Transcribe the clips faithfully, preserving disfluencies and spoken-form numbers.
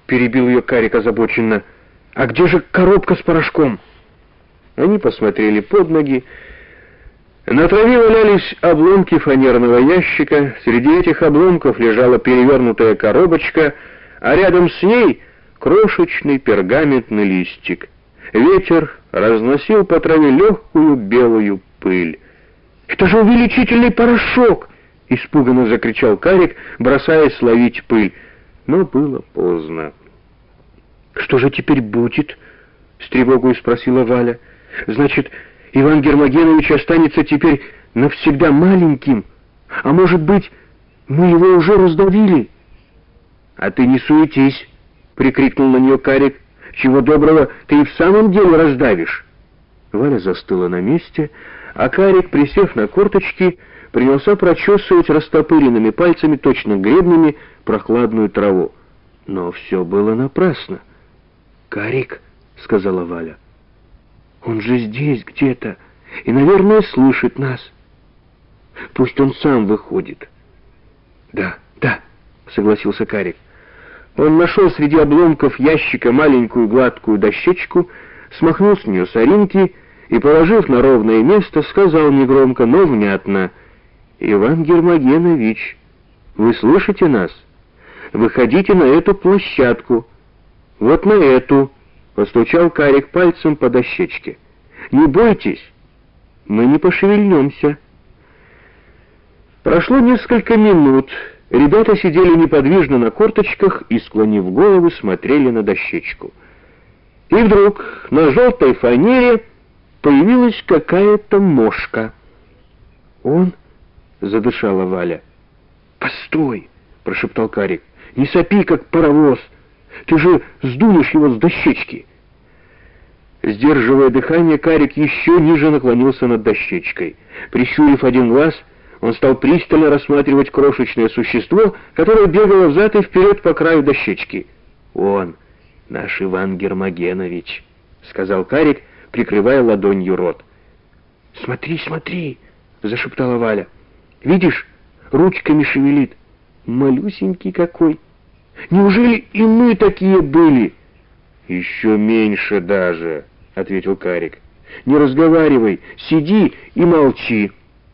перебил ее Карик озабоченно. «А где же коробка с порошком?» Они посмотрели под ноги. На траве валялись обломки фанерного ящика, среди этих обломков лежала перевернутая коробочка, а рядом с ней крошечный пергаментный листик. Ветер разносил по траве легкую белую пыль. «Это же увеличительный порошок!» — испуганно закричал Карик, бросаясь ловить пыль. Но было поздно. «Что же теперь будет?» — с тревогой спросила Валя. «Значит, Иван Гермогенович останется теперь навсегда маленьким? А может быть, мы его уже раздавили?» «А ты не суетись!» — прикрикнул на нее Карик. «Чего доброго, ты и в самом деле раздавишь!» Валя застыла на месте, а Карик, присев на корточки, принялся прочесывать растопыренными пальцами, точно гребнями, прохладную траву. Но все было напрасно. «Карик», — сказала Валя, — «он же здесь где-то и, наверное, слышит нас. Пусть он сам выходит». «Да, да», — согласился Карик. Он нашел среди обломков ящика маленькую гладкую дощечку, смахнул с нее соринки и, положив на ровное место, сказал негромко, но внятно: «Иван Гермогенович, вы слышите нас? Выходите на эту площадку. Вот на эту», — постучал Карик пальцем по дощечке. «Не бойтесь, мы не пошевельнемся». Прошло несколько минут. Ребята сидели неподвижно на корточках и, склонив головы, смотрели на дощечку. И вдруг на желтой фанере появилась какая-то мошка. «Он?» — задышала Валя. «Постой!» — прошептал Карик. «Не сопи, как паровоз! Ты же сдунешь его с дощечки!» Сдерживая дыхание, Карик еще ниже наклонился над дощечкой. Прищурив один глаз, он стал пристально рассматривать крошечное существо, которое бегало взад и вперед по краю дощечки. «Он, наш Иван Гермогенович», — сказал Карик, прикрывая ладонью рот. «Смотри, смотри», — зашептала Валя. «Видишь, ручками шевелит. Малюсенький какой. Неужели и мы такие были?» «Еще меньше даже», — ответил Карик. «Не разговаривай, сиди и молчи».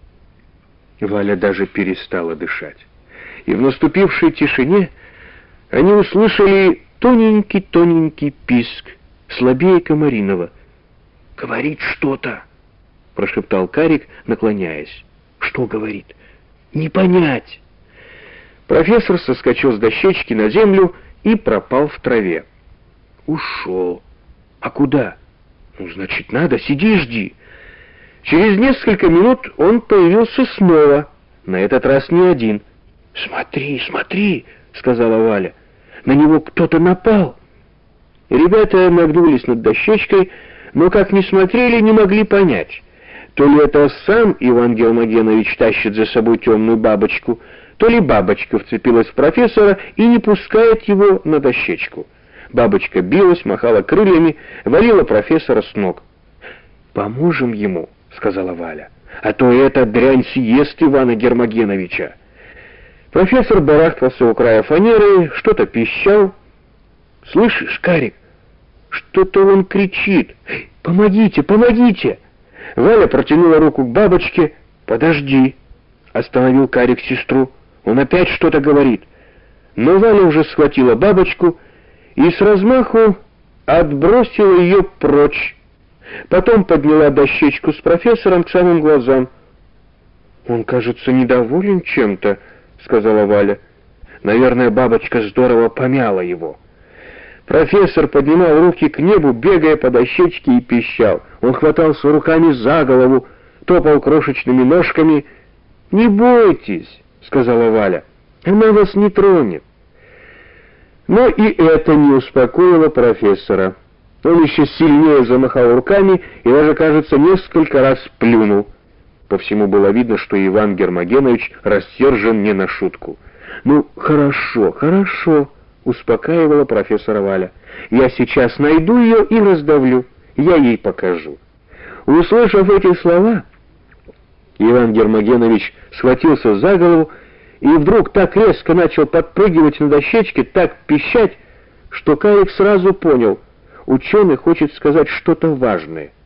Валя даже перестала дышать. И в наступившей тишине они услышали тоненький-тоненький писк, слабее комариного. «Говорит что-то», — прошептал Карик, наклоняясь. «Что говорит? Не понять». Профессор соскочил с дощечки на землю и пропал в траве. «Ушел. А куда? Ну, значит, надо, сиди и жди». Через несколько минут он появился снова, на этот раз не один. «Смотри, смотри», — сказала Валя, — «на него кто-то напал». Ребята нагнулись над дощечкой, но как ни смотрели, не могли понять, то ли это сам Иван Гермогенович тащит за собой темную бабочку, то ли бабочка вцепилась в профессора и не пускает его на дощечку. Бабочка билась, махала крыльями, валила профессора с ног. «Поможем ему», — сказала Валя, — «а то эта дрянь съест Ивана Гермогеновича». Профессор барахтался у края фанеры, что-то пищал. «Слышишь, Карик, что-то он кричит. Помогите, помогите!» Валя протянула руку к бабочке. «Подожди», — остановил Карик сестру, — «он опять что-то говорит». Но Валя уже схватила бабочку и с размаху отбросила ее прочь. Потом подняла дощечку с профессором к самым глазам. «Он, кажется, недоволен чем-то», — сказала Валя. «Наверное, бабочка здорово помяла его». Профессор поднимал руки к небу, бегая по дощечке, и пищал. Он хватался руками за голову, топал крошечными ножками. «Не бойтесь», — сказала Валя, — «она вас не тронет». Но и это не успокоило профессора. Он еще сильнее замахал руками и даже, кажется, несколько раз плюнул. По всему было видно, что Иван Гермогенович рассержен не на шутку. «Ну, хорошо, хорошо», — успокаивала профессора Валя. «Я сейчас найду ее и раздавлю. Я ей покажу». Услышав эти слова, Иван Гермогенович схватился за голову и вдруг так резко начал подпрыгивать на дощечке, так пищать, что Каик сразу понял, ученый хочет сказать что-то важное.